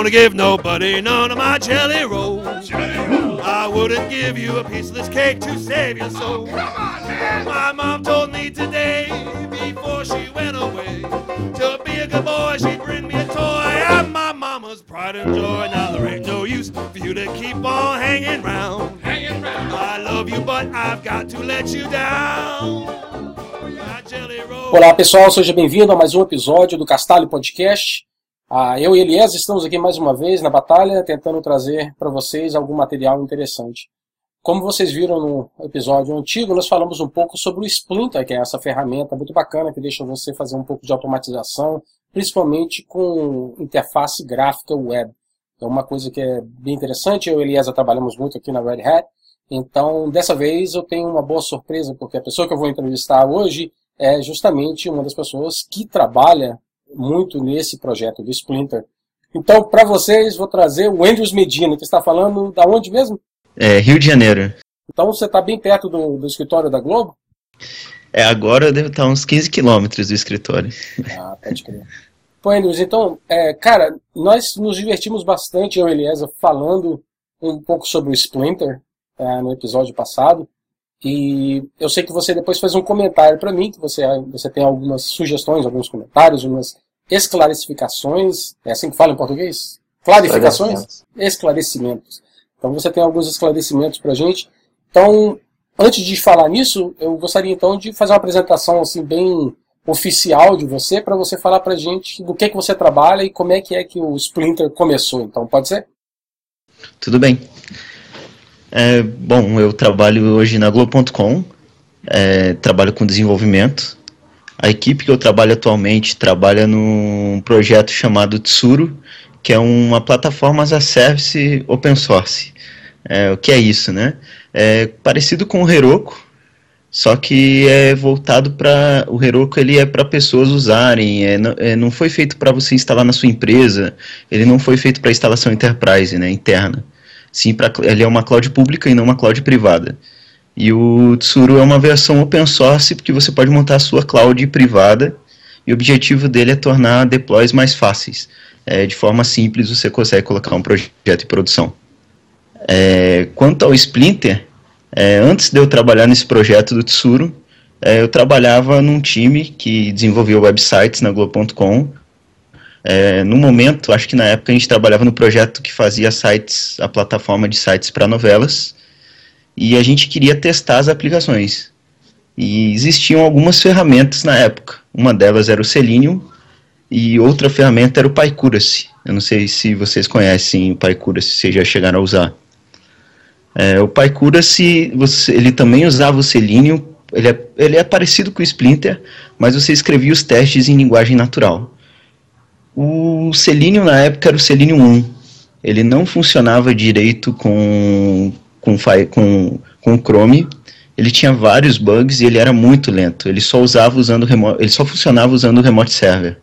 wanna give nobody none of my jelly rolls. I wouldn't give you a piece of this cake to save your soul. My mom told me today, before she went away, to be a good boy, she'd bring me a toy. I'm my mama's pride and joy. Now there ain't no use for you to keep on hanging round. I love you, but I've got to let you down. Olá pessoal, seja bem-vindo a mais um episódio do Castalho Podcast. Eu e Eliezer estamos aqui mais uma vez na batalha, tentando trazer para vocês algum material interessante. Como vocês viram no episódio antigo, nós falamos um pouco sobre o Splinter, que é essa ferramenta muito bacana que deixa você fazer um pouco de automatização, principalmente com interface gráfica web. É uma coisa que é bem interessante. Eu e Eliezer trabalhamos muito aqui na Red Hat, então dessa vez eu tenho uma boa surpresa, porque a pessoa que eu vou entrevistar hoje é justamente uma das pessoas que trabalha muito nesse projeto do Splinter. Então, para vocês, vou trazer o Andrews Medina, que está falando da onde mesmo? Rio de Janeiro. Então você está bem perto do escritório da Globo? Agora eu devo estar uns 15 quilômetros do escritório. Pode crer. Pô, Andrews, então, cara, nós nos divertimos bastante, eu e Eliezer, falando um pouco sobre o Splinter no episódio passado. E eu sei que você depois fez um comentário para mim, que você tem algumas sugestões, alguns comentários, umas esclarecificações, é assim que fala em português? Clarificações? Esclarecimentos. Então você tem alguns esclarecimentos para a gente. Então, antes de falar nisso, eu gostaria então de fazer uma apresentação assim, bem oficial de você, para você falar para a gente do que você trabalha e como é que o Splinter começou. Então, pode ser? Tudo bem. Bom, eu trabalho hoje na Globo.com, trabalho com desenvolvimento. A equipe que eu trabalho atualmente trabalha num projeto chamado Tsuru, que é uma plataforma as a service open source. O que é isso, né? É parecido com o Heroku, só que é voltado para... O Heroku ele é para pessoas usarem, não foi feito para você instalar na sua empresa, ele não foi feito para instalação enterprise, né, interna. Sim, ele é uma cloud pública e não uma cloud privada. E o Tsuru é uma versão open source, porque você pode montar a sua cloud privada, e o objetivo dele é tornar deploys mais fáceis. De forma simples, você consegue colocar um projeto em produção. Quanto ao Splinter, antes de eu trabalhar nesse projeto do Tsuru, eu trabalhava num time que desenvolvia websites na Globo.com. No momento, acho que na época a gente trabalhava no projeto que fazia sites, a plataforma de sites para novelas, e a gente queria testar as aplicações. E existiam algumas ferramentas na época. Uma delas era o Selenium, e outra ferramenta era o PyCuracy. Eu não sei se vocês conhecem o PyCuracy, se vocês já chegaram a usar. O PyCuracy, ele também usava o Selenium, ele é parecido com o Splinter, mas você escrevia os testes em linguagem natural. O Selenium na época era o Selenium 1. Ele não funcionava direito com o Chrome. Ele tinha vários bugs e ele era muito lento. Ele só funcionava usando o Remote Server.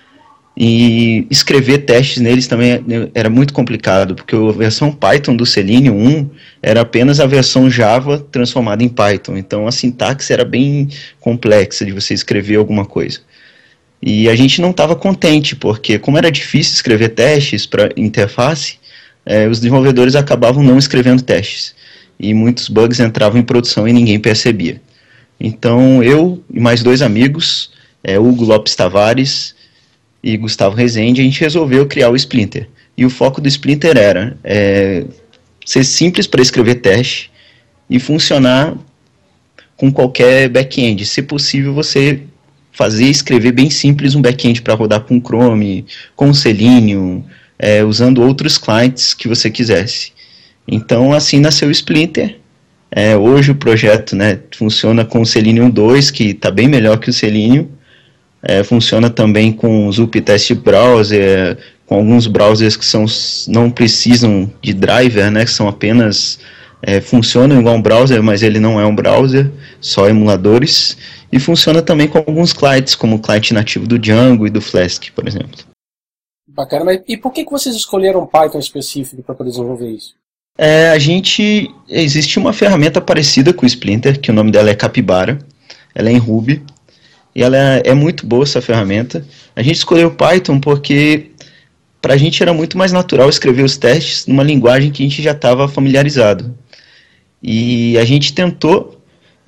E escrever testes neles também era muito complicado, porque a versão Python do Selenium 1 era apenas a versão Java transformada em Python. Então a sintaxe era bem complexa de você escrever alguma coisa. E a gente não estava contente, porque como era difícil escrever testes para interface, os desenvolvedores acabavam não escrevendo testes. E muitos bugs entravam em produção e ninguém percebia. Então eu e mais dois amigos, Hugo Lopes Tavares e Gustavo Rezende, a gente resolveu criar o Splinter. E o foco do Splinter era ser simples para escrever teste e funcionar com qualquer back-end. Se possível, você escrever bem simples um back-end para rodar com Chrome, com Selenium, usando outros clients que você quisesse. Então, assim nasceu o Splinter. Hoje o projeto, né, funciona com o Selenium 2, que está bem melhor que o Selenium. Funciona também com o Zup Test Browser, com alguns browsers que não precisam de driver, né, que são apenas... funcionam igual um browser, mas ele não é um browser, só emuladores. E funciona também com alguns clients, como o cliente nativo do Django e do Flask, por exemplo. Bacana, mas e por que vocês escolheram Python específico para poder desenvolver isso? Existe uma ferramenta parecida com o Splinter, que o nome dela é Capybara. Ela é em Ruby, e ela é muito boa, essa ferramenta. A gente escolheu Python porque para a gente era muito mais natural escrever os testes numa linguagem que a gente já estava familiarizado. E a gente tentou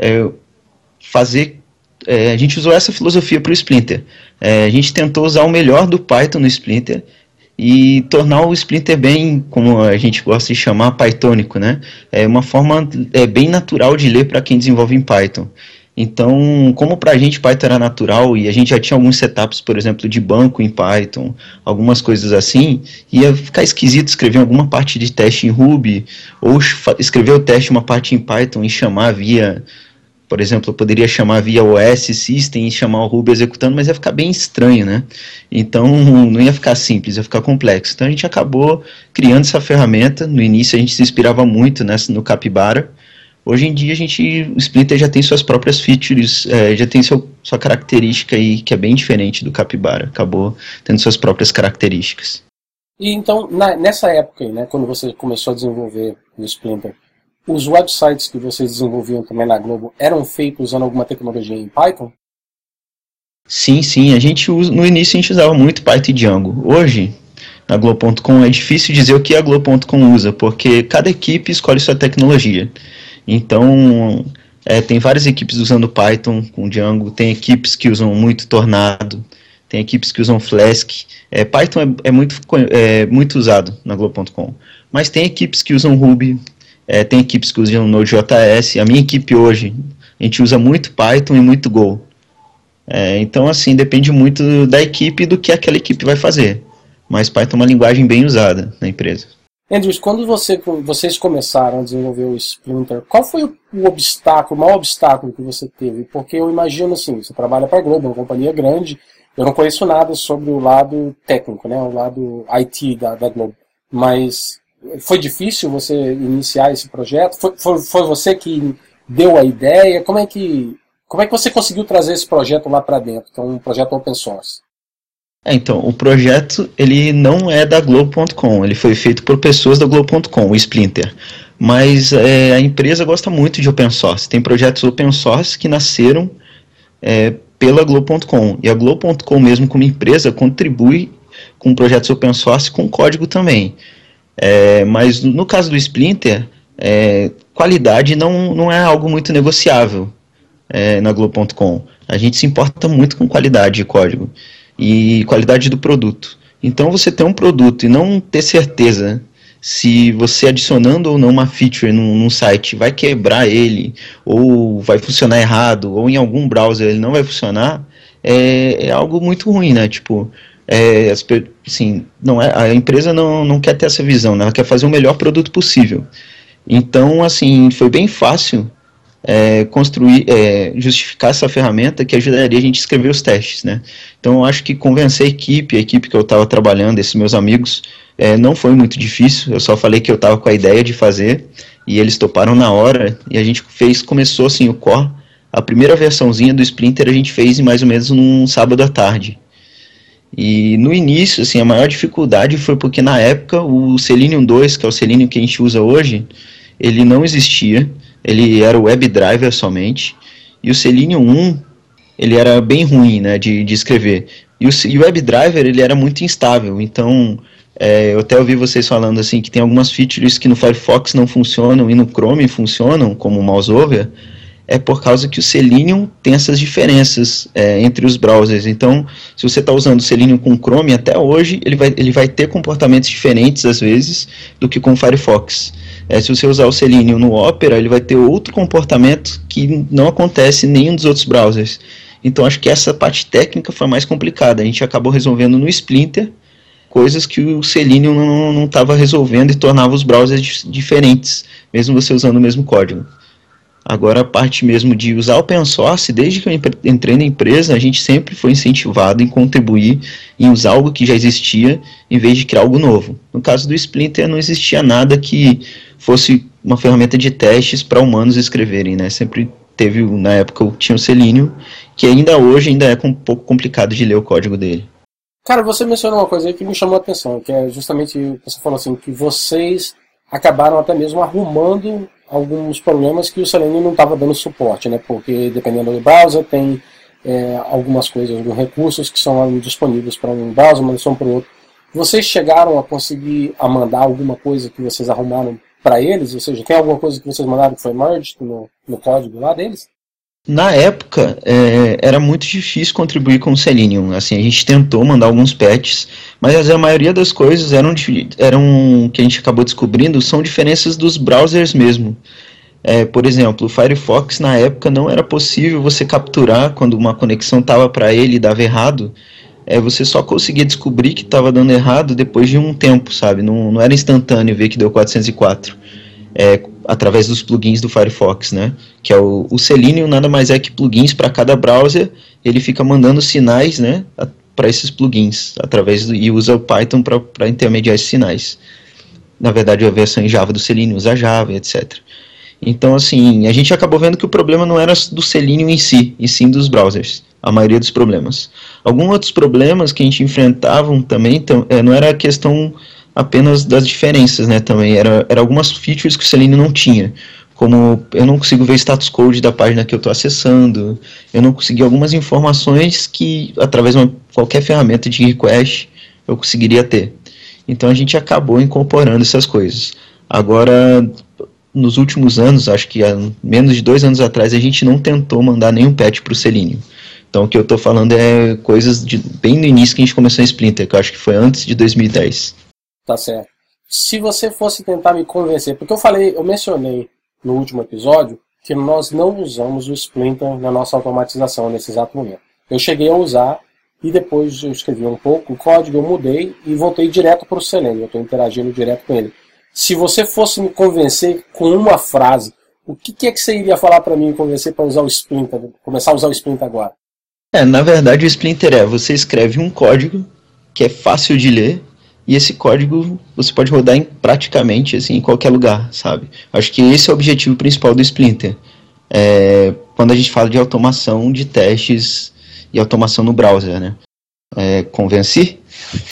a gente usou essa filosofia para o Splinter. A gente tentou usar o melhor do Python no Splinter e tornar o Splinter bem, como a gente gosta de chamar, pythônico, né? É uma forma bem natural de ler para quem desenvolve em Python. Então, como para a gente Python era natural e a gente já tinha alguns setups, por exemplo, de banco em Python, algumas coisas assim, ia ficar esquisito escrever alguma parte de teste em Ruby ou escrever o teste uma parte em Python e chamar via... Por exemplo, eu poderia chamar via OS System e chamar o Ruby executando, mas ia ficar bem estranho, né? Então, não ia ficar simples, ia ficar complexo. Então, a gente acabou criando essa ferramenta. No início, a gente se inspirava muito no Capybara. Hoje em dia, o Splinter já tem suas próprias features, já tem sua característica aí, que é bem diferente do Capybara. Acabou tendo suas próprias características. E então, nessa época aí, né, quando você começou a desenvolver o Splinter, os websites que vocês desenvolviam também na Globo eram feitos usando alguma tecnologia em Python? Sim, a gente no início a gente usava muito Python e Django. Hoje, na Globo.com, é difícil dizer o que a Globo.com usa, porque cada equipe escolhe sua tecnologia. Então, tem várias equipes usando Python com Django, tem equipes que usam muito Tornado, tem equipes que usam Flask. Python é muito usado na Globo.com, mas tem equipes que usam Ruby, tem equipes que usam Node.js. A minha equipe hoje, a gente usa muito Python e muito Go. Então, assim, depende muito da equipe e do que aquela equipe vai fazer. Mas Python é uma linguagem bem usada na empresa. Andrews, quando vocês começaram a desenvolver o Splinter, qual foi o maior obstáculo que você teve? Porque eu imagino assim, você trabalha para a Globo, uma companhia grande, eu não conheço nada sobre o lado técnico, né, o lado IT da Globo, mas foi difícil você iniciar esse projeto? Foi você que deu a ideia? Como é que você conseguiu trazer esse projeto lá para dentro, que é um projeto open source? Então, o projeto ele não é da Globo.com, ele foi feito por pessoas da Globo.com, o Splinter. Mas a empresa gosta muito de open source. Tem projetos open source que nasceram pela Globo.com. E a Globo.com mesmo como empresa contribui com projetos open source com código também. Mas no caso do Splinter, qualidade não é algo muito negociável na Globo.com. A gente se importa muito com qualidade de código e qualidade do produto. Então você ter um produto e não ter certeza se você adicionando ou não uma feature num site vai quebrar ele, ou vai funcionar errado, ou em algum browser ele não vai funcionar, é algo muito ruim, né? Tipo, assim, a empresa não quer ter essa visão, né? Ela quer fazer o melhor produto possível. Então, assim, foi bem fácil justificar essa ferramenta que ajudaria a gente a escrever os testes, né? Então eu acho que convencer a equipe que eu estava trabalhando, esses meus amigos, não foi muito difícil. Eu só falei que eu estava com a ideia de fazer e eles toparam na hora e a gente começou assim o core. A primeira versãozinha do Splinter a gente fez em mais ou menos num sábado à tarde. E no início, assim, a maior dificuldade foi porque na época o Selenium 2, que é o Selenium que a gente usa hoje, ele não existia. Ele era o WebDriver somente, e o Selenium 1, ele era bem ruim, né, de escrever. E o WebDriver, ele era muito instável, então eu até ouvi vocês falando assim, que tem algumas features que no Firefox não funcionam e no Chrome funcionam, como o MouseOver, por causa que o Selenium tem essas diferenças entre os browsers. Então, se você está usando o Selenium com o Chrome, até hoje, ele vai ter comportamentos diferentes, às vezes, do que com o Firefox. Se você usar o Selenium no Opera, ele vai ter outro comportamento que não acontece em nenhum dos outros browsers. Então, acho que essa parte técnica foi mais complicada. A gente acabou resolvendo no Splinter coisas que o Selenium não estava resolvendo e tornava os browsers diferentes, mesmo você usando o mesmo código. Agora, a parte mesmo de usar open source, desde que eu entrei na empresa, a gente sempre foi incentivado em contribuir em usar algo que já existia, em vez de criar algo novo. No caso do Splinter, não existia nada que fosse uma ferramenta de testes para humanos escreverem, né? Sempre teve, na época, tinha o Selenium, que ainda hoje é um pouco complicado de ler o código dele. Cara, você mencionou uma coisa aí que me chamou a atenção, que é justamente, você falou assim, que vocês acabaram até mesmo arrumando alguns problemas que o Selenium não estava dando suporte, né? Porque dependendo do browser tem algumas coisas, alguns recursos que são disponíveis para um browser, mas não são para o outro. Vocês chegaram a conseguir mandar alguma coisa que vocês arrumaram para eles? Ou seja, tem alguma coisa que vocês mandaram que foi merged no código lá deles? Na época, era muito difícil contribuir com o Selenium. Assim, a gente tentou mandar alguns patches, mas a maioria das coisas eram que a gente acabou descobrindo, são diferenças dos browsers mesmo. Por exemplo, o Firefox na época não era possível você capturar quando uma conexão estava para ele e dava errado. Você só conseguia descobrir que estava dando errado depois de um tempo, sabe? Não era instantâneo ver que deu 404. Através dos plugins do Firefox, né? Que é o Selenium nada mais é que plugins para cada browser, ele fica mandando sinais, né, para esses plugins, e usa o Python para intermediar esses sinais. Na verdade, a versão em Java do Selenium usa Java, etc. Então, assim, a gente acabou vendo que o problema não era do Selenium em si, e sim dos browsers, a maioria dos problemas. Alguns outros problemas que a gente enfrentava também, não era a questão apenas das diferenças, né, também, era algumas features que o Selenium não tinha, como eu não consigo ver status code da página que eu estou acessando, eu não consegui algumas informações que, através de qualquer ferramenta de request, eu conseguiria ter. Então a gente acabou incorporando essas coisas. Agora, nos últimos anos, acho que há menos de 2 anos atrás, a gente não tentou mandar nenhum patch para o Selenium. Então o que eu estou falando é coisas bem no início que a gente começou em Splinter, que eu acho que foi antes de 2010. Tá certo. Se você fosse tentar me convencer, porque eu mencionei no último episódio que nós não usamos o Splinter na nossa automatização nesse exato momento. Eu cheguei a usar e depois eu escrevi um pouco o código, eu mudei e voltei direto para o Selenium. Eu estou interagindo direto com ele. Se você fosse me convencer com uma frase, o que é que você iria falar para mim me convencer para usar o Splinter, começar a usar o Splinter agora? Na verdade o Splinter você escreve um código que é fácil de ler, e esse código você pode rodar praticamente assim, em qualquer lugar, sabe? Acho que esse é o objetivo principal do Splinter. Quando a gente fala de automação de testes e automação no browser, né? Convenci?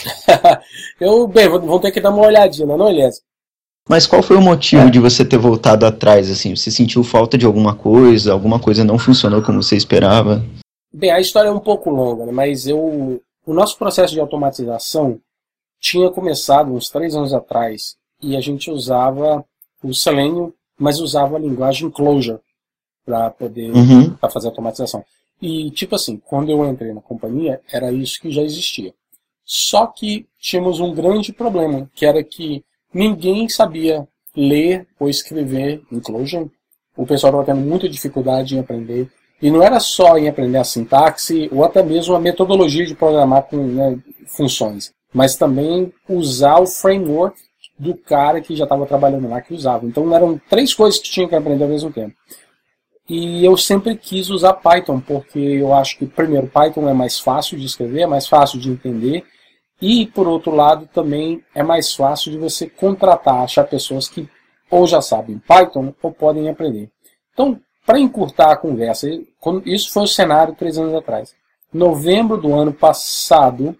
Vamos ter que dar uma olhadinha, não, Elias? Mas qual foi o motivo de você ter voltado atrás? Assim? Você sentiu falta de alguma coisa não funcionou como você esperava? Bem, a história é um pouco longa, né? Mas o nosso processo de automatização tinha começado uns 3 anos atrás e a gente usava o Selenium, mas usava a linguagem Clojure para poder pra fazer a automatização. E, tipo assim, quando eu entrei na companhia, era isso que já existia. Só que tínhamos um grande problema, que era que ninguém sabia ler ou escrever em Clojure. O pessoal estava tendo muita dificuldade em aprender. E não era só em aprender a sintaxe ou até mesmo a metodologia de programar com funções, mas também usar o framework do cara que já estava trabalhando lá que usava. Então eram 3 coisas que tinha que aprender ao mesmo tempo. E eu sempre quis usar Python, porque eu acho que, primeiro, Python é mais fácil de escrever, é mais fácil de entender, e, por outro lado, também é mais fácil de você contratar, achar pessoas que ou já sabem Python ou podem aprender. Então, para encurtar a conversa, isso foi o cenário 3 anos atrás. Novembro do ano passado,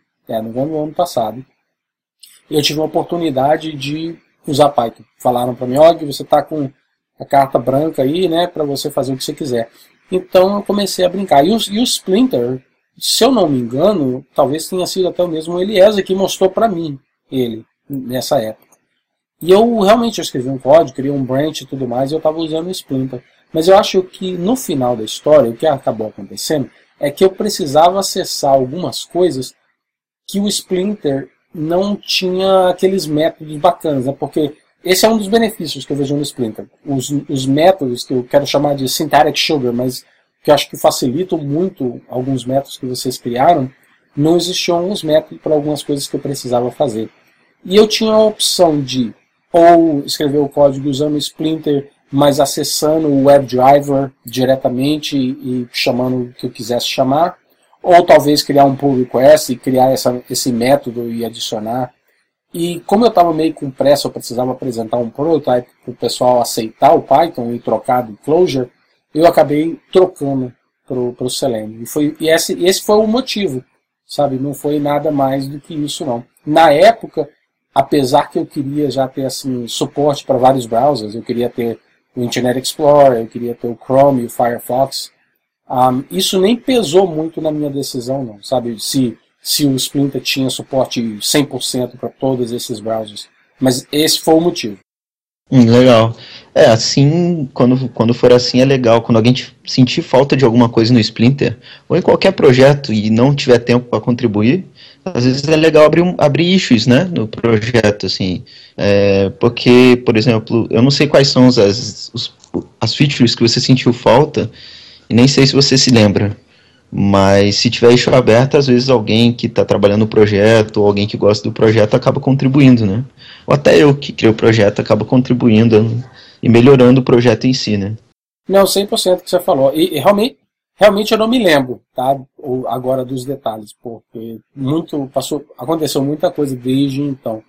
eu tive uma oportunidade de usar Python. Falaram para mim, olha, você está com a carta branca aí, né, para você fazer o que você quiser. Então eu comecei a brincar. E o Splinter, se eu não me engano, talvez tenha sido até o mesmo Eliezer que mostrou para mim ele nessa época. E eu realmente escrevi um código, criei um branch e tudo mais, e eu estava usando o Splinter. Mas eu acho que no final da história, o que acabou acontecendo é que eu precisava acessar algumas coisas que o Splinter não tinha aqueles métodos bacanas, né? Porque esse é um dos benefícios que eu vejo no Splinter. Os métodos, que eu quero chamar de syntactic sugar, mas que eu acho que facilitam muito alguns métodos que vocês criaram, não existiam uns métodos para algumas coisas que eu precisava fazer. E eu tinha a opção de ou escrever o código usando o Splinter, mas acessando o WebDriver diretamente e chamando o que eu quisesse chamar, ou talvez criar um pull request e criar esse método e adicionar. E como eu estava meio com pressa, eu precisava apresentar um prototype para o pessoal aceitar o Python e trocar do Clojure, eu acabei trocando para o Selenium. E esse foi o motivo, sabe? Não foi nada mais do que isso, não. Na época, apesar que eu queria já ter assim, suporte para vários browsers, eu queria ter o Internet Explorer, eu queria ter o Chrome e o Firefox, isso nem pesou muito na minha decisão, não, sabe? Se se o Splinter tinha suporte 100% para todos esses browsers. Mas esse foi o motivo. Legal. Assim, quando for assim é legal. Quando alguém sentir falta de alguma coisa no Splinter, ou em qualquer projeto e não tiver tempo para contribuir, às vezes é legal abrir issues, né, no projeto, assim. Porque, por exemplo, eu não sei quais são as features que você sentiu falta, e nem sei se você se lembra. Mas se tiver issue aberto, às vezes alguém que está trabalhando no projeto, ou alguém que gosta do projeto, acaba contribuindo, né? Ou até eu que criei o projeto, acaba contribuindo e melhorando o projeto em si, né? Não, 100% que você falou. E realmente eu não me lembro, tá? Agora dos detalhes, porque aconteceu muita coisa desde então.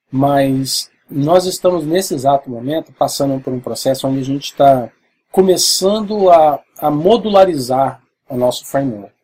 Mas nós estamos nesse exato momento passando por um processo onde a gente está começando a modularizar o nosso framework.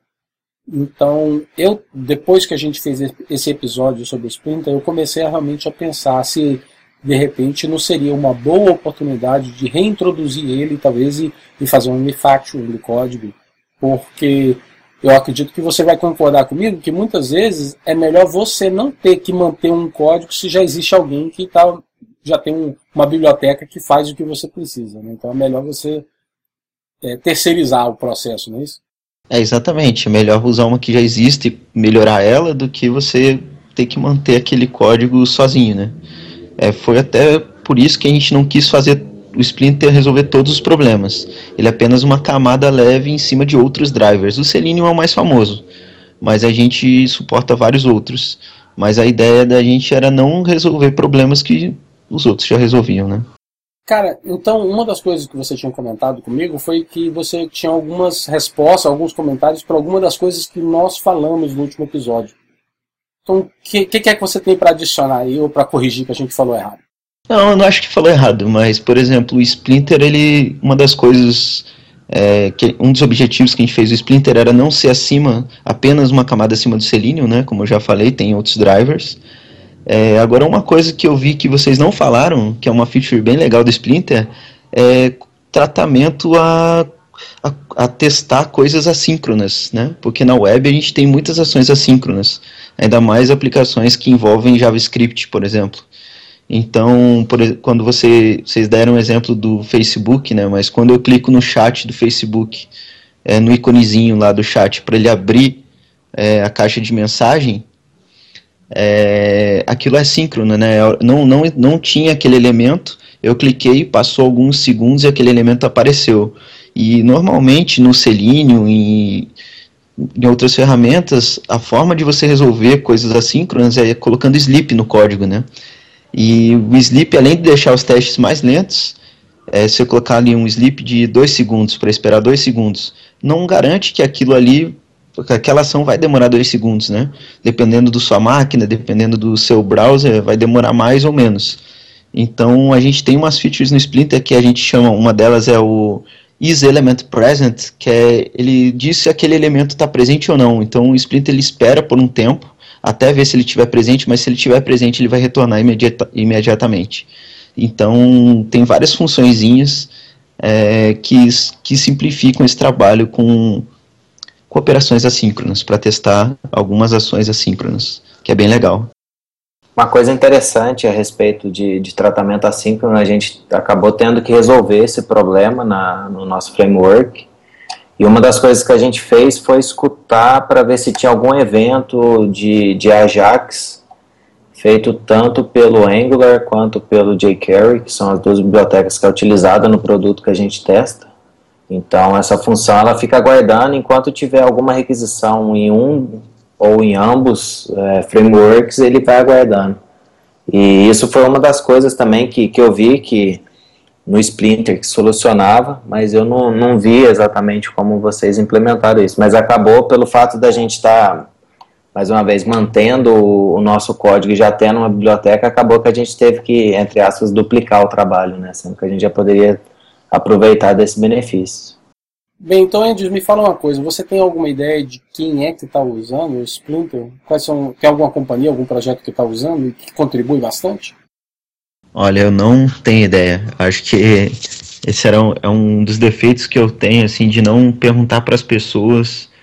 Então, depois que a gente fez esse episódio sobre o Splinter, eu comecei realmente a pensar se, de repente, não seria uma boa oportunidade de reintroduzir ele, talvez, e fazer um refactoring do código, porque eu acredito que você vai concordar comigo que muitas vezes é melhor você não ter que manter um código se já existe alguém que já tem uma biblioteca que faz o que você precisa, né? Então é melhor você terceirizar o processo, não é isso? Exatamente. É melhor usar uma que já existe e melhorar ela do que você ter que manter aquele código sozinho, né? Foi até por isso que a gente não quis fazer o Splinter resolver todos os problemas. Ele é apenas uma camada leve em cima de outros drivers. O Selenium é o mais famoso, mas a gente suporta vários outros. Mas a ideia da gente era não resolver problemas que os outros já resolviam, né? Cara, então uma das coisas que você tinha comentado comigo foi que você tinha algumas respostas, alguns comentários para alguma das coisas que nós falamos no último episódio. Então, o que é que você tem para adicionar aí ou para corrigir que a gente falou errado? Não, eu não acho que falou errado, mas, por exemplo, o Splinter, uma das coisas, um dos objetivos que a gente fez do Splinter era não ser apenas uma camada acima do Selenium, né? Como eu já falei, tem outros drivers. Agora, uma coisa que eu vi que vocês não falaram, que é uma feature bem legal do Splinter, é tratamento a testar coisas assíncronas, né? Porque na web a gente tem muitas ações assíncronas, ainda mais aplicações que envolvem JavaScript, por exemplo. Então, quando vocês deram o exemplo do Facebook, né? Mas quando eu clico no chat do Facebook, no iconezinho lá do chat, para ele abrir a caixa de mensagem, aquilo é síncrono, né? Não tinha aquele elemento, eu cliquei, passou alguns segundos e aquele elemento apareceu. E normalmente no Selenium e em outras ferramentas, a forma de você resolver coisas assíncronas é colocando sleep no código, né? E o sleep, além de deixar os testes mais lentos, se eu colocar ali um sleep de 2 segundos para esperar 2 segundos, não garante que aquela ação vai demorar 2 segundos, né? Dependendo da sua máquina, dependendo do seu browser, vai demorar mais ou menos. Então, a gente tem umas features no Splinter que a gente chama, uma delas é o isElementPresent, que ele diz se aquele elemento está presente ou não. Então, o Splinter ele espera por um tempo, até ver se ele estiver presente, mas se ele estiver presente, ele vai retornar imediatamente. Então, tem várias funçõezinhas que simplificam esse trabalho com operações assíncronas, para testar algumas ações assíncronas, que é bem legal. Uma coisa interessante a respeito de tratamento assíncrono, a gente acabou tendo que resolver esse problema no nosso framework, e uma das coisas que a gente fez foi escutar para ver se tinha algum evento de Ajax feito tanto pelo Angular quanto pelo jQuery, que são as duas bibliotecas que é utilizada no produto que a gente testa. Então essa função ela fica aguardando enquanto tiver alguma requisição em um ou em ambos frameworks, ele vai aguardando. E isso foi uma das coisas também que eu vi que no Splinter que solucionava, mas eu não vi exatamente como vocês implementaram isso. Mas acabou pelo fato da gente estar, mais uma vez, mantendo o nosso código e já tendo uma biblioteca, acabou que a gente teve que, entre aspas, duplicar o trabalho, né? Sendo que a gente já poderia aproveitar desse benefício. Bem, então, Andrews, me fala uma coisa. Você tem alguma ideia de quem é que está usando o Splinter? Tem alguma companhia, algum projeto que está usando e que contribui bastante? Olha, eu não tenho ideia. Acho que esse é um dos defeitos que eu tenho, assim, de não perguntar para as pessoas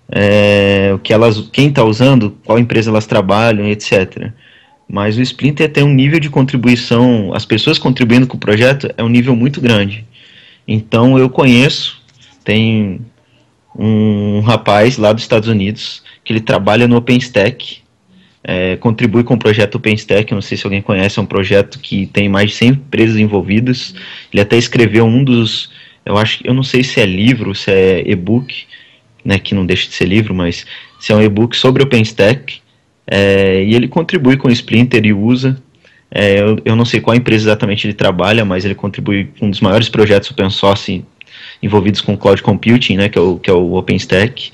quem está usando, qual empresa elas trabalham, etc. Mas o Splinter tem um nível de contribuição, as pessoas contribuindo com o projeto é um nível muito grande. Então eu conheço, tem um rapaz lá dos Estados Unidos que ele trabalha no OpenStack, contribui com o projeto OpenStack, não sei se alguém conhece, é um projeto que tem mais de 100 empresas envolvidas. Ele até escreveu um dos, eu não sei se é livro, se é e-book, né, que não deixa de ser livro, mas se é um e-book sobre OpenStack, e ele contribui com o Splinter e usa. Eu não sei qual empresa exatamente ele trabalha, mas ele contribui com um dos maiores projetos open source envolvidos com Cloud Computing, né, que é o OpenStack.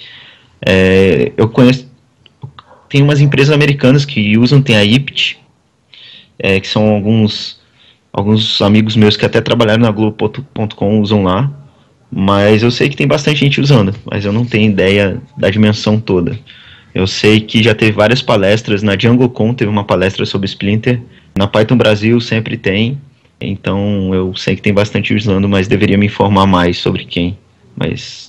Eu conheço, tem umas empresas americanas que usam, tem a IPT, que são alguns amigos meus que até trabalharam na Globo.com, usam lá, mas eu sei que tem bastante gente usando, mas eu não tenho ideia da dimensão toda. Eu sei que já teve várias palestras, na DjangoCon teve uma palestra sobre Splinter, na Python Brasil sempre tem, então eu sei que tem bastante usando, mas deveria me informar mais sobre quem, mas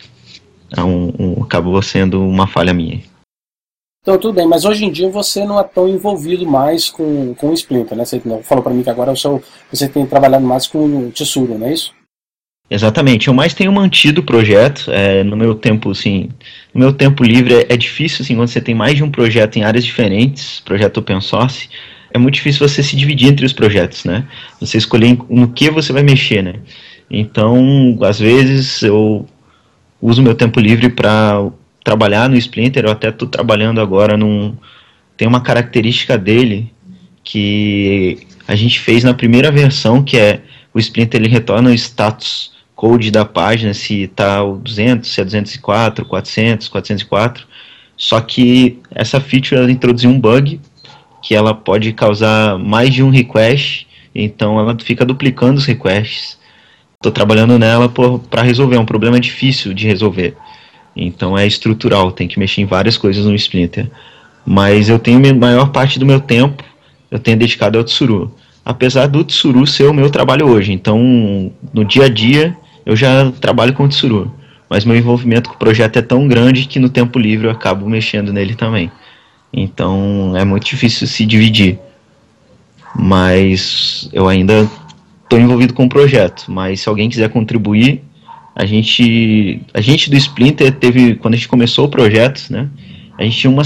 acabou sendo uma falha minha. Então tudo bem, mas hoje em dia você não é tão envolvido mais com o Splinter, né? Você falou para mim que agora você tem trabalhado mais com o Tsuru, não é isso? Exatamente, eu mais tenho mantido o projeto, no meu tempo, assim, no meu tempo livre é difícil, assim, quando você tem mais de um projeto em áreas diferentes, projeto open source, é muito difícil você se dividir entre os projetos, né? Você escolher no que você vai mexer, né? Então, às vezes eu uso meu tempo livre para trabalhar no Splinter, eu até estou trabalhando agora tem uma característica dele que a gente fez na primeira versão, que é o Splinter, ele retorna o status code da página, se está o 200, se é 204, 400, 404, só que essa feature ela introduziu um bug que ela pode causar mais de um request, então ela fica duplicando os requests. Estou trabalhando nela para resolver, é um problema difícil de resolver, então é estrutural, tem que mexer em várias coisas no Splinter, mas eu tenho a maior parte do meu tempo, eu tenho dedicado ao Tsuru, apesar do Tsuru ser o meu trabalho hoje, então no dia a dia eu já trabalho com o Tsuru, mas meu envolvimento com o projeto é tão grande que no tempo livre eu acabo mexendo nele também, então é muito difícil se dividir, mas eu ainda estou envolvido com o projeto, mas se alguém quiser contribuir, a gente do Splinter teve, quando a gente começou o projeto, né, a gente tinha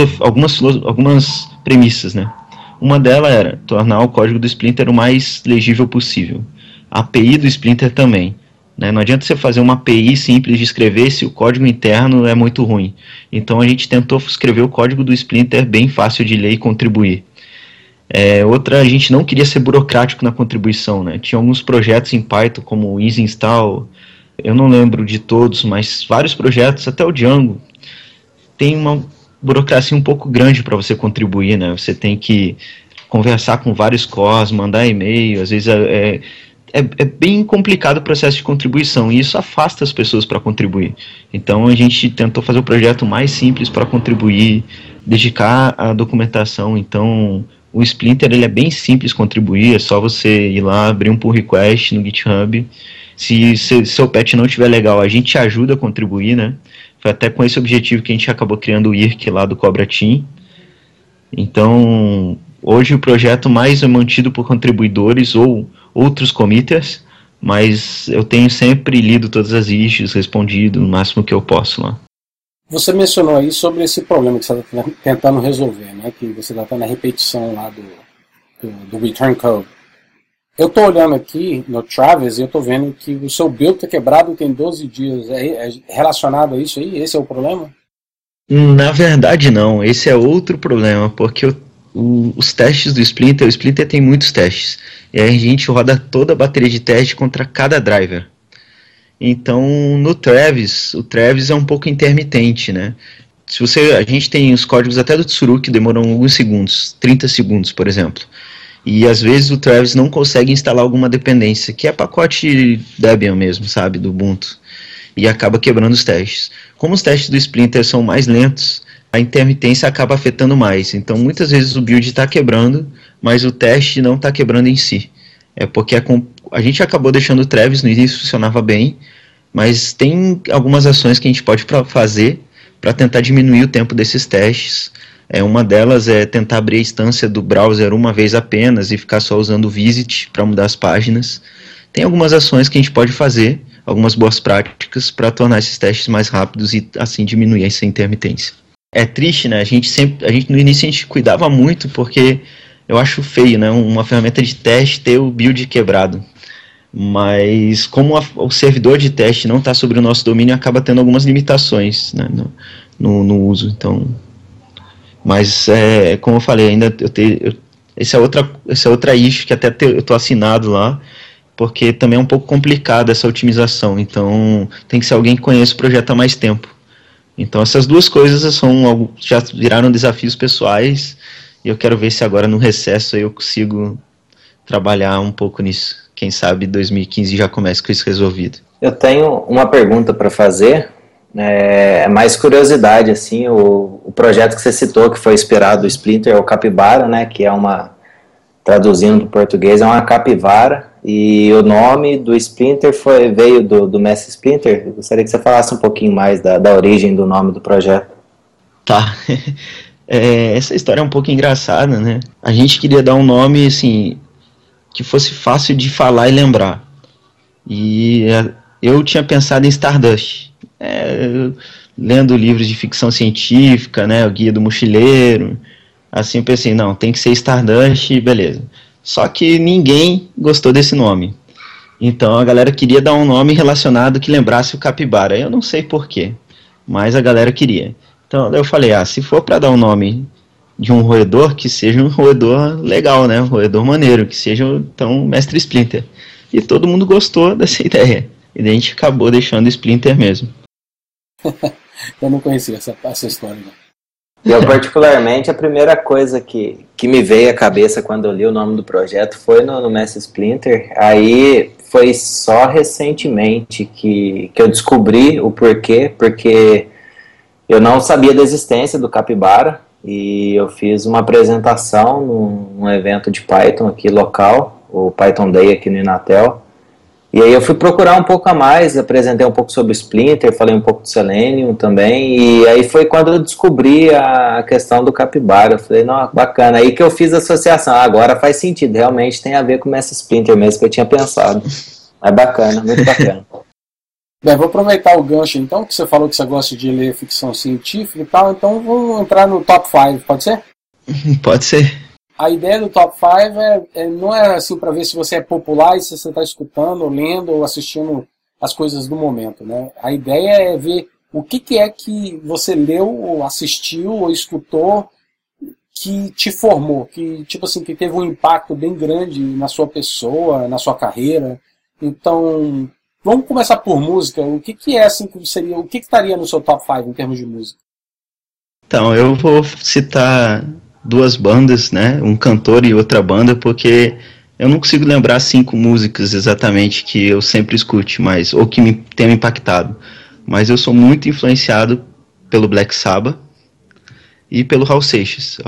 algumas premissas, né. Uma delas era tornar o código do Splinter o mais legível possível. A API do Splinter também, né. Não adianta você fazer uma API simples de escrever se o código interno é muito ruim. Então a gente tentou escrever o código do Splinter bem fácil de ler e contribuir. Outra, a gente não queria ser burocrático na contribuição, né. Tinha alguns projetos em Python, como o Easy Install, eu não lembro de todos, mas vários projetos, até o Django, tem uma burocracia um pouco grande para você contribuir, né? Você tem que conversar com vários cores, mandar e-mail, às vezes é bem complicado o processo de contribuição, e isso afasta as pessoas para contribuir. Então a gente tentou fazer o projeto mais simples para contribuir, dedicar a documentação. Então o Splinter ele é bem simples contribuir, é só você ir lá, abrir um pull request no GitHub. Se seu patch não estiver legal, a gente te ajuda a contribuir, né? Foi até com esse objetivo que a gente acabou criando o IRC lá do Cobra Team. Então, hoje o projeto mais é mantido por contribuidores ou outros committers, mas eu tenho sempre lido todas as issues, respondido no máximo que eu posso lá. Você mencionou aí sobre esse problema que você está tentando resolver, né? Que você está tendo a repetição lá do return code. Eu estou olhando aqui no Travis e eu estou vendo que o seu build está quebrado tem 12 dias. É relacionado a isso aí? Esse é o problema? Na verdade não, esse é outro problema, porque os testes do Splinter, o Splinter tem muitos testes, e aí a gente roda toda a bateria de teste contra cada driver. Então no Travis, o Travis é um pouco intermitente, né? A gente tem os códigos até do Tsuru que demoram alguns segundos, 30 segundos, por exemplo. E às vezes o Travis não consegue instalar alguma dependência, que é pacote Debian mesmo, sabe, do Ubuntu, e acaba quebrando os testes. Como os testes do Splinter são mais lentos, a intermitência acaba afetando mais. Então muitas vezes o build está quebrando, mas o teste não está quebrando em si. É porque a gente acabou deixando o Travis, no início funcionava bem, mas tem algumas ações que a gente pode fazer para tentar diminuir o tempo desses testes. Uma delas é tentar abrir a instância do browser uma vez apenas e ficar só usando o visit para mudar as páginas. Tem algumas ações que a gente pode fazer, algumas boas práticas para tornar esses testes mais rápidos e assim diminuir essa intermitência. É triste, né? A gente no início a gente cuidava muito porque eu acho feio, né? Uma ferramenta de teste ter o build quebrado. Mas como o servidor de teste não está sobre o nosso domínio, acaba tendo algumas limitações, né, no uso. Então, mas como eu falei, ainda esse é outra issue que até eu estou assinado lá, porque também é um pouco complicado essa otimização. Então tem que ser alguém que conheça o projeto há mais tempo. Então essas duas coisas já viraram desafios pessoais e eu quero ver se agora no recesso eu consigo trabalhar um pouco nisso. Quem sabe 2015 já começa com isso resolvido. Eu tenho uma pergunta para fazer, é mais curiosidade, assim, o projeto que você citou, que foi inspirado do Splinter, é o Capybara, né, que é traduzindo do português, é uma capivara, e o nome do Splinter veio do Mestre Splinter. Eu gostaria que você falasse um pouquinho mais da origem do nome do projeto. Tá. Essa história é um pouco engraçada, né? A gente queria dar um nome, assim, que fosse fácil de falar e lembrar. E eu tinha pensado em Stardust. Lendo livros de ficção científica, né, o Guia do Mochileiro, assim eu pensei, não, tem que ser Stardust, beleza. Só que ninguém gostou desse nome. Então a galera queria dar um nome relacionado que lembrasse o capibara. Eu não sei porquê, mas a galera queria. Então eu falei, se for para dar um nome de um roedor, que seja um roedor legal, né? Um roedor maneiro, que seja, então, Mestre Splinter. E todo mundo gostou dessa ideia. E daí a gente acabou deixando Splinter mesmo. Eu não conhecia essa história, não. Eu, particularmente, a primeira coisa que me veio à cabeça quando eu li o nome do projeto foi no Mestre Splinter. Aí foi só recentemente que eu descobri o porquê, porque eu não sabia da existência do capibara. E eu fiz uma apresentação num evento de Python aqui local, o Python Day aqui no Inatel. E aí eu fui procurar um pouco a mais, apresentei um pouco sobre o Splinter, falei um pouco do Selenium também, e aí foi quando eu descobri a questão do capibara. Eu falei, não, bacana, aí que eu fiz a associação. Agora faz sentido, realmente tem a ver com o Mestre Splinter mesmo que eu tinha pensado. É bacana, muito bacana. Bem, vou aproveitar o gancho então, que você falou que você gosta de ler ficção científica e tal, então vamos entrar no top 5, pode ser? Pode ser. A ideia do top 5 não é assim para ver se você é popular e se você está escutando, ou lendo, ou assistindo as coisas do momento, né? A ideia é ver o que é que você leu, ou assistiu, ou escutou, que te formou, que tipo assim, que teve um impacto bem grande na sua pessoa, na sua carreira. Então, vamos começar por música. O que é assim que seria, o que estaria no seu top 5 em termos de música? Então, eu vou citar duas bandas, né? Um cantor e outra banda, porque eu não consigo lembrar 5 músicas exatamente que eu sempre escute, ou que me tenham impactado. Mas eu sou muito influenciado pelo Black Sabbath e pelo Raul Seixas.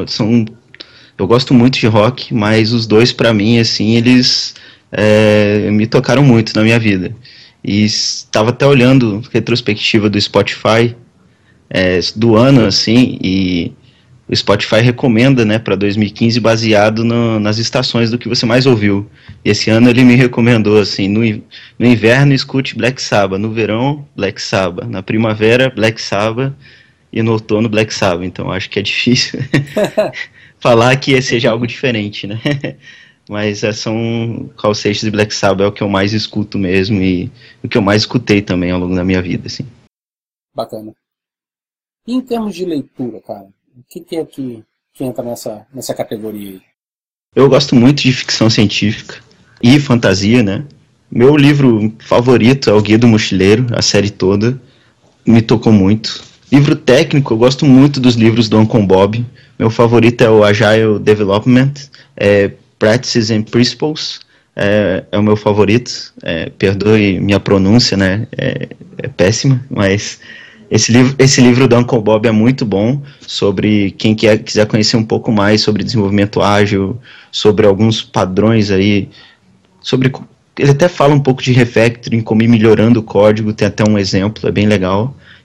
Eu gosto muito de rock, mas os dois, pra mim, assim, eles me tocaram muito na minha vida. E estava até olhando a retrospectiva do Spotify do ano, assim, e o Spotify recomenda, né, para 2015, baseado nas estações do que você mais ouviu. E esse ano ele me recomendou, assim, no inverno escute Black Sabbath, no verão Black Sabbath, na primavera Black Sabbath e no outono Black Sabbath. Então acho que é difícil falar que seja algo diferente, né? Mas são Raul Seixas e Black Sabbath é o que eu mais escuto mesmo e o que eu mais escutei também ao longo da minha vida, assim. Bacana. E em termos de leitura, cara, o que é que entra nessa categoria aí? Eu gosto muito de ficção científica e fantasia, né? Meu livro favorito é o Guia do Mochileiro, a série toda. Me tocou muito. Livro técnico, eu gosto muito dos livros do Uncle Bob. Meu favorito é o Agile Development, Practices and Principles. É o meu favorito. Perdoe minha pronúncia, né? É péssima, mas esse livro do Uncle Bob é muito bom, sobre quem quiser conhecer um pouco mais sobre desenvolvimento ágil, sobre alguns padrões aí, ele até fala um pouco de refactoring, como ir melhorando o código, tem até um exemplo, é bem legal.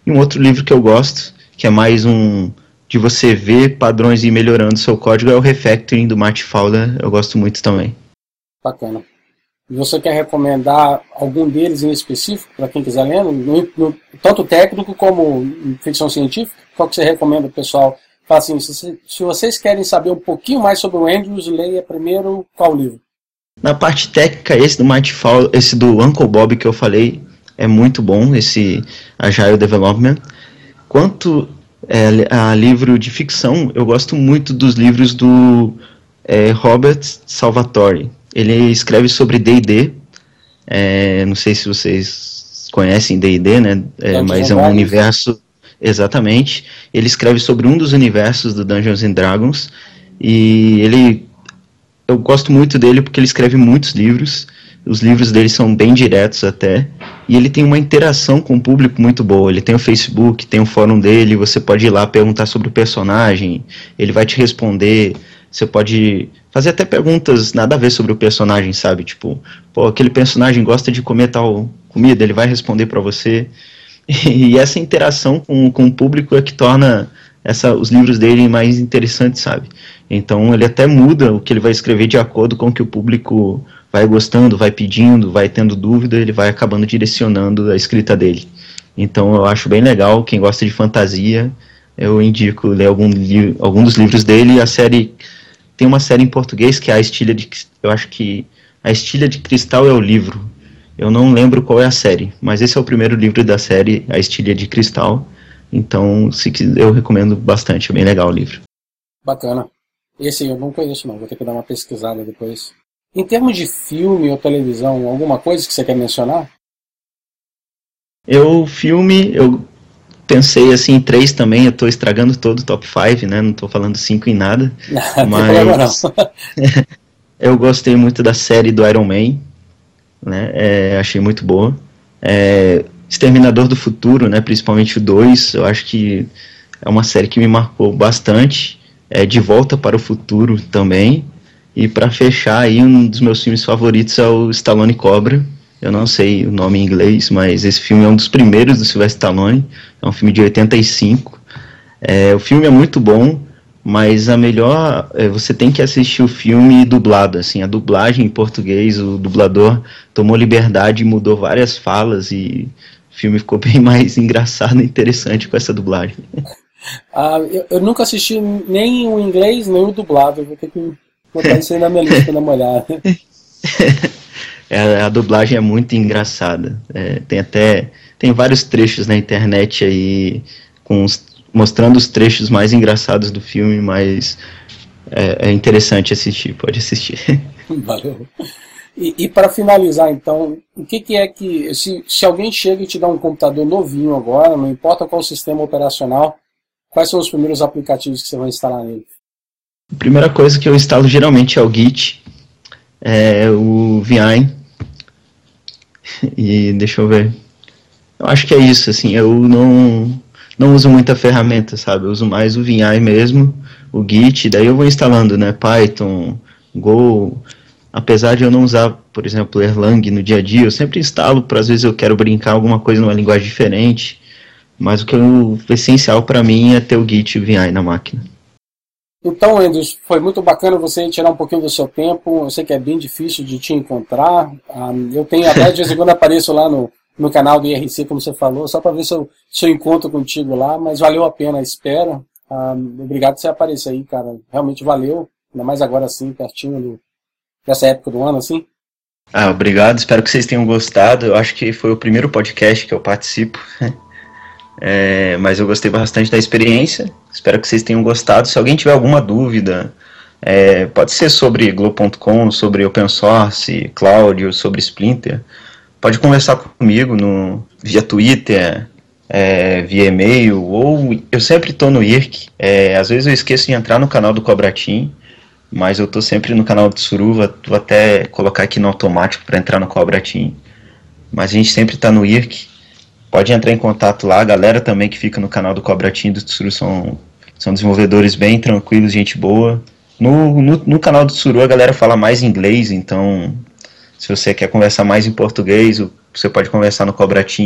E um outro livro que eu gosto, que é mais de você ver padrões e ir melhorando seu código, é o Refactoring, do Matt Fowler. Eu gosto muito também. Bacana. E você quer recomendar algum deles em específico, para quem quiser ler, tanto técnico como ficção científica? Qual que você recomenda, pessoal? Fala assim, se vocês querem saber um pouquinho mais sobre o Andrews, leia primeiro qual livro? Na parte técnica, esse do Matt Fowler, esse do Uncle Bob que eu falei, é muito bom, esse Agile Development. Quanto a livro de ficção, eu gosto muito dos livros do Robert Salvatore. Ele escreve sobre D&D, não sei se vocês conhecem D&D, né? Mas é um universo, exatamente. Ele escreve sobre um dos universos do Dungeons and Dragons, e eu gosto muito dele porque ele escreve muitos livros. Os livros dele são bem diretos até, e ele tem uma interação com o público muito boa. Ele tem o Facebook, tem o fórum dele, você pode ir lá perguntar sobre o personagem, ele vai te responder. Você pode fazer até perguntas nada a ver sobre o personagem, sabe? Tipo, pô, aquele personagem gosta de comer tal comida, ele vai responder pra você. E essa interação com o público é que torna os livros dele mais interessantes, sabe? Então ele até muda o que ele vai escrever de acordo com o que o público vai gostando, vai pedindo, vai tendo dúvida, ele vai acabando direcionando a escrita dele. Então eu acho bem legal, quem gosta de fantasia, eu indico ler algum dos livros dele. Tem uma série em português que é eu acho que A Estilha de Cristal é o livro. Eu não lembro qual é a série, mas esse é o primeiro livro da série, A Estilha de Cristal. Então, eu recomendo bastante, é bem legal o livro. Bacana. Esse eu não conheço não, vou ter que dar uma pesquisada depois. Em termos de filme ou televisão, alguma coisa que você quer mencionar? Eu pensei assim em 3 também, eu tô estragando todo o top 5, né? Não tô falando 5 em nada. Mas eu gostei muito da série do Iron Man, né? Achei muito boa. Exterminador do Futuro, né? Principalmente o 2, eu acho que é uma série que me marcou bastante. De Volta para o Futuro também. E para fechar aí, um dos meus filmes favoritos é o Stallone Cobra. Eu não sei o nome em inglês, mas esse filme é um dos primeiros do Sylvester Stallone. É um filme de 85. O filme é muito bom, mas você tem que assistir o filme dublado. Assim, a dublagem em português, o dublador tomou liberdade e mudou várias falas, e o filme ficou bem mais engraçado e interessante com essa dublagem. Eu nunca assisti nem o inglês, nem o dublado. Eu vou ter que botar isso aí na minha lista pra dar uma olhada. A dublagem é muito engraçada. Tem vários trechos na internet aí mostrando os trechos mais engraçados do filme, mas é interessante assistir, pode assistir. Valeu. E para finalizar, então, o que é que... Se alguém chega e te dá um computador novinho agora, não importa qual sistema operacional, quais são os primeiros aplicativos que você vai instalar nele? A primeira coisa que eu instalo geralmente é o Git, o Vim, e deixa eu ver. Eu acho que é isso, assim, eu não uso muita ferramenta, sabe? Eu uso mais o Vim mesmo, o Git, daí eu vou instalando, né, Python, Go. Apesar de eu não usar, por exemplo, Erlang no dia a dia, eu sempre instalo, às vezes eu quero brincar alguma coisa numa linguagem diferente, mas o essencial para mim é ter o Git e o Vim na máquina. Então, Andrews, foi muito bacana você tirar um pouquinho do seu tempo. Eu sei que é bem difícil de te encontrar. Eu tenho até de vez em quando apareço lá no canal do IRC, como você falou, só para ver se eu encontro contigo lá, mas valeu a pena a espera. Obrigado por você aparecer aí, cara. Realmente valeu, ainda mais agora assim, pertinho dessa época do ano, assim. Obrigado, espero que vocês tenham gostado. Eu acho que foi o primeiro podcast que eu participo. Mas eu gostei bastante da experiência, espero que vocês tenham gostado. Se alguém tiver alguma dúvida, pode ser sobre Glo.com, sobre Open Source, Cloud, ou sobre Splinter, pode conversar comigo via Twitter, via e-mail, ou eu sempre estou no IRC. Às vezes eu esqueço de entrar no canal do Cobratim, mas eu estou sempre no canal do Suruva. Vou até colocar aqui no automático para entrar no Cobratim, mas a gente sempre está no IRC. Pode entrar em contato lá, a galera também que fica no canal do Cobratim do Tsuru são desenvolvedores bem tranquilos, gente boa. No canal do Tsuru a galera fala mais inglês, então se você quer conversar mais em português, você pode conversar no Cobratim.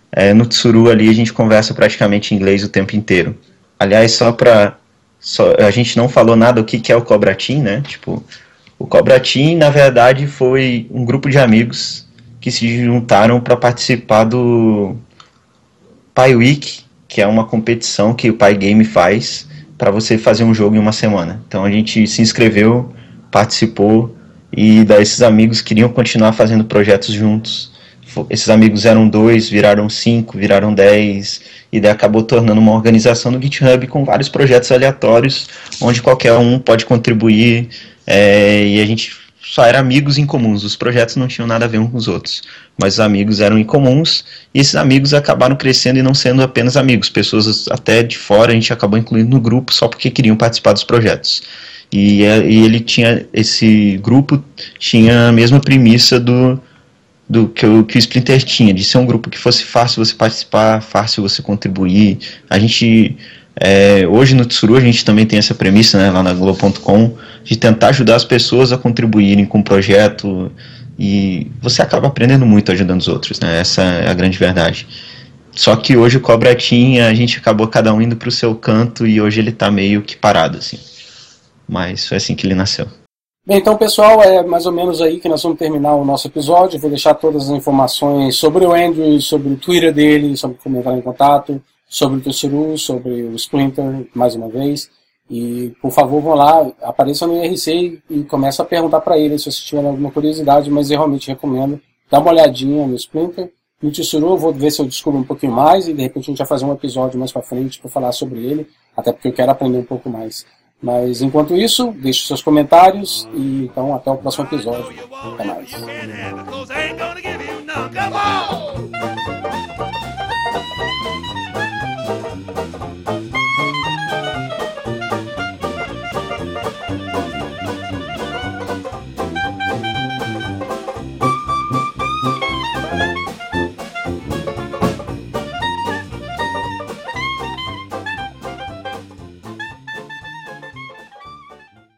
No Tsuru ali a gente conversa praticamente em inglês o tempo inteiro. Aliás, a gente não falou nada o que é o Cobra Team, né? Tipo, o Cobra Team, na verdade, foi um grupo de amigos que se juntaram para participar do Pi Week, que é uma competição que o Pi Game faz para você fazer um jogo em uma semana. Então a gente se inscreveu, participou, e daí esses amigos queriam continuar fazendo projetos juntos. Esses amigos eram 2, viraram 5, viraram 10, e daí acabou tornando uma organização no GitHub com vários projetos aleatórios, onde qualquer um pode contribuir, e a gente só era amigos em comuns. Os projetos não tinham nada a ver uns com os outros, mas os amigos eram em comuns, e esses amigos acabaram crescendo e não sendo apenas amigos, pessoas até de fora a gente acabou incluindo no grupo só porque queriam participar dos projetos. E esse grupo tinha a mesma premissa do que o Splinter tinha, de ser um grupo que fosse fácil você participar, fácil você contribuir. A gente, hoje no Tsuru, a gente também tem essa premissa, né, lá na Globo.com, de tentar ajudar as pessoas a contribuírem com o projeto, e você acaba aprendendo muito ajudando os outros, né, essa é a grande verdade. Só que hoje o Cobra Team, a gente acabou cada um indo para o seu canto, e hoje ele está meio que parado, assim. Mas foi assim que ele nasceu. Bem, então, pessoal, é mais ou menos aí que nós vamos terminar o nosso episódio. Vou deixar todas as informações sobre o Andrew, sobre o Twitter dele, sobre como entrar em contato, sobre o Tsuru, sobre o Splinter, mais uma vez. E, por favor, vão lá, apareçam no IRC e comecem a perguntar para ele se vocês tiverem alguma curiosidade, mas eu realmente recomendo dar uma olhadinha no Splinter. No Tsuru eu vou ver se eu descubro um pouquinho mais, e de repente a gente vai fazer um episódio mais para frente para falar sobre ele, até porque eu quero aprender um pouco mais. Mas enquanto isso, deixe seus comentários e então até o próximo episódio. Até mais.